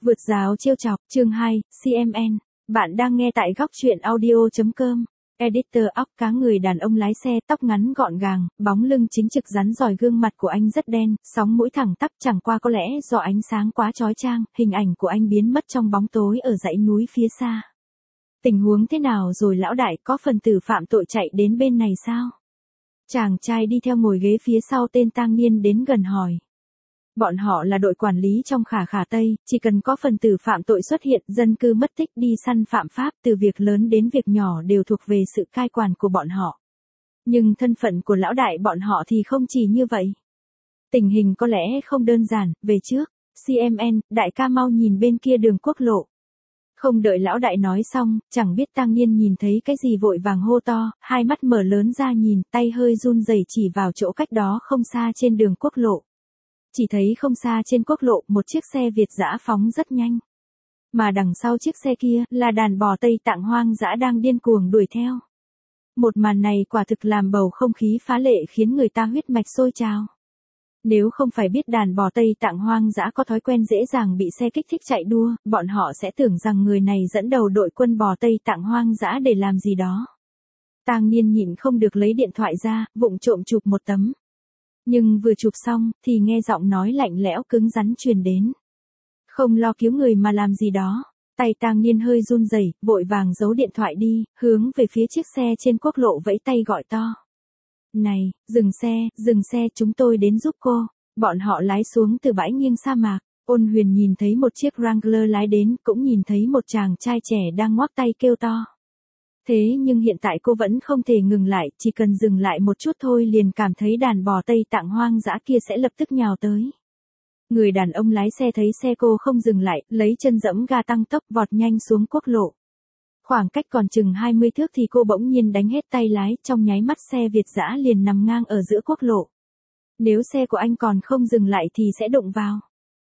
Vượt rào trêu chọc, chương 2, CMN. Bạn đang nghe tại góc truyện audio.com. Editor óc cá người đàn ông lái xe tóc ngắn gọn gàng, bóng lưng chính trực rắn rỏi gương mặt của anh rất đen, sóng mũi thẳng tắp chẳng qua có lẽ do ánh sáng quá chói chang, hình ảnh của anh biến mất trong bóng tối ở dãy núi phía xa. Tình huống thế nào rồi lão đại, có phần tử phạm tội chạy đến bên này sao? Chàng trai đi theo ngồi ghế phía sau tên tang niên đến gần hỏi. Bọn họ là đội quản lý trong Khả Khả Tây, chỉ cần có phần tử phạm tội xuất hiện, dân cư mất tích đi săn phạm pháp, từ việc lớn đến việc nhỏ đều thuộc về sự cai quản của bọn họ. Nhưng thân phận của lão đại bọn họ thì không chỉ như vậy. Tình hình có lẽ không đơn giản, về trước, CMN, đại ca mau nhìn bên kia đường quốc lộ. Không đợi lão đại nói xong, chẳng biết tang niên nhìn thấy cái gì vội vàng hô to, hai mắt mở lớn ra nhìn, tay hơi run rẩy chỉ vào chỗ cách đó không xa trên đường quốc lộ. Chỉ thấy không xa trên quốc lộ một chiếc xe Việt dã phóng rất nhanh. Mà đằng sau chiếc xe kia là đàn bò Tây Tạng hoang dã đang điên cuồng đuổi theo. Một màn này quả thực làm bầu không khí phá lệ khiến người ta huyết mạch sôi trào. Nếu không phải biết đàn bò Tây Tạng hoang dã có thói quen dễ dàng bị xe kích thích chạy đua, bọn họ sẽ tưởng rằng người này dẫn đầu đội quân bò Tây Tạng hoang dã để làm gì đó. Tang niên nhịn không được lấy điện thoại ra, vụng trộm chụp một tấm. Nhưng vừa chụp xong, thì nghe giọng nói lạnh lẽo cứng rắn truyền đến. Không lo cứu người mà làm gì đó. Tay tang niên hơi run rẩy, vội vàng giấu điện thoại đi, hướng về phía chiếc xe trên quốc lộ vẫy tay gọi to. Này, dừng xe, chúng tôi đến giúp cô. Bọn họ lái xuống từ bãi nghiêng sa mạc. Ôn Huyền nhìn thấy một chiếc Wrangler lái đến, cũng nhìn thấy một chàng trai trẻ đang ngoắc tay kêu to. Thế nhưng hiện tại cô vẫn không thể ngừng lại, chỉ cần dừng lại một chút thôi liền cảm thấy đàn bò Tây Tạng hoang dã kia sẽ lập tức nhào tới. Người đàn ông lái xe thấy xe cô không dừng lại, lấy chân giẫm ga tăng tốc vọt nhanh xuống quốc lộ. Khoảng cách còn chừng 20 thước thì cô bỗng nhiên đánh hết tay lái, trong nháy mắt xe Việt dã liền nằm ngang ở giữa quốc lộ. Nếu xe của anh còn không dừng lại thì sẽ đụng vào.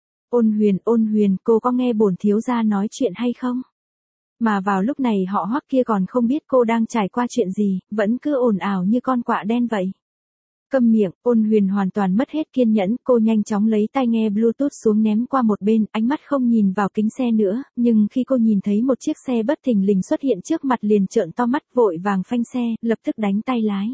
Ôn Huyền, cô có nghe bổn thiếu gia nói chuyện hay không? Mà vào lúc này họ Hoắc kia còn không biết cô đang trải qua chuyện gì, vẫn cứ ồn ào như con quạ đen vậy. Câm miệng, Ôn Huyền hoàn toàn mất hết kiên nhẫn, cô nhanh chóng lấy tai nghe Bluetooth xuống ném qua một bên, ánh mắt không nhìn vào kính xe nữa, nhưng khi cô nhìn thấy một chiếc xe bất thình lình xuất hiện trước mặt liền trợn to mắt vội vàng phanh xe, lập tức đánh tay lái.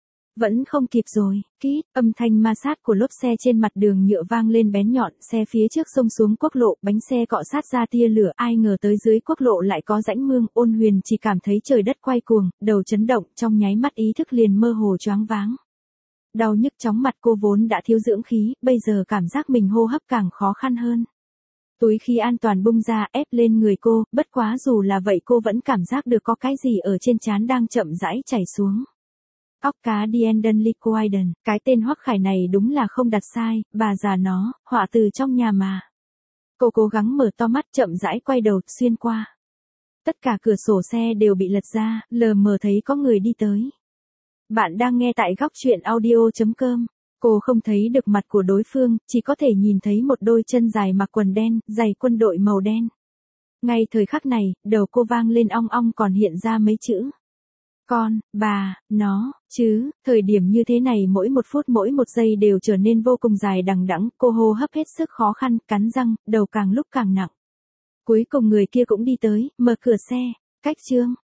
Vẫn không kịp rồi, kít, âm thanh ma sát của lốp xe trên mặt đường nhựa vang lên bén nhọn, xe phía trước xông xuống quốc lộ, bánh xe cọ sát ra tia lửa, ai ngờ tới dưới quốc lộ lại có rãnh mương, Ôn Huyền chỉ cảm thấy trời đất quay cuồng, đầu chấn động, trong nháy mắt ý thức liền mơ hồ choáng váng. Đau nhức chóng mặt, cô vốn đã thiếu dưỡng khí, bây giờ cảm giác mình hô hấp càng khó khăn hơn. Túi khí an toàn bung ra ép lên người cô, bất quá dù là vậy cô vẫn cảm giác được có cái gì ở trên trán đang chậm rãi chảy xuống. Óc cá Dienden Liquiden, cái tên Hoắc Khải này đúng là không đặt sai, bà già nó, họa từ trong nhà mà. Cô cố gắng mở to mắt chậm rãi quay đầu, xuyên qua. Tất cả cửa sổ xe đều bị lật ra, lờ mờ thấy có người đi tới. Bạn đang nghe tại góc truyện audio.com. Cô không thấy được mặt của đối phương, chỉ có thể nhìn thấy một đôi chân dài mặc quần đen, giày quân đội màu đen. Ngay thời khắc này, đầu cô vang lên ong ong còn hiện ra mấy chữ. Con, bà, nó, chứ, thời điểm như thế này mỗi một phút mỗi một giây đều trở nên vô cùng dài đằng đẵng, cô hô hấp hết sức khó khăn, cắn răng, đầu càng lúc càng nặng. Cuối cùng người kia cũng đi tới, mở cửa xe, cách Trương,